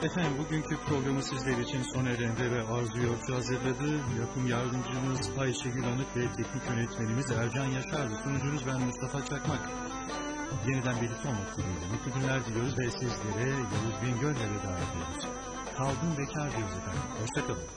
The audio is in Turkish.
Efendim bugünkü programı sizler için Soner Ende ve Arzu Yolcu hazırladı. Yapım yardımcımız Ayşegül Anık ve teknik yönetmenimiz Ercan Yaşar'dı. Sunucunuz ben Mustafa Çakmak. Yeniden birlikte olmak dileğiyle mutlu günler diliyoruz ve sizlere Yavuz Bingöl'le veda ediyoruz. Kaldım bekar diyoruz efendim. Hoşçakalın.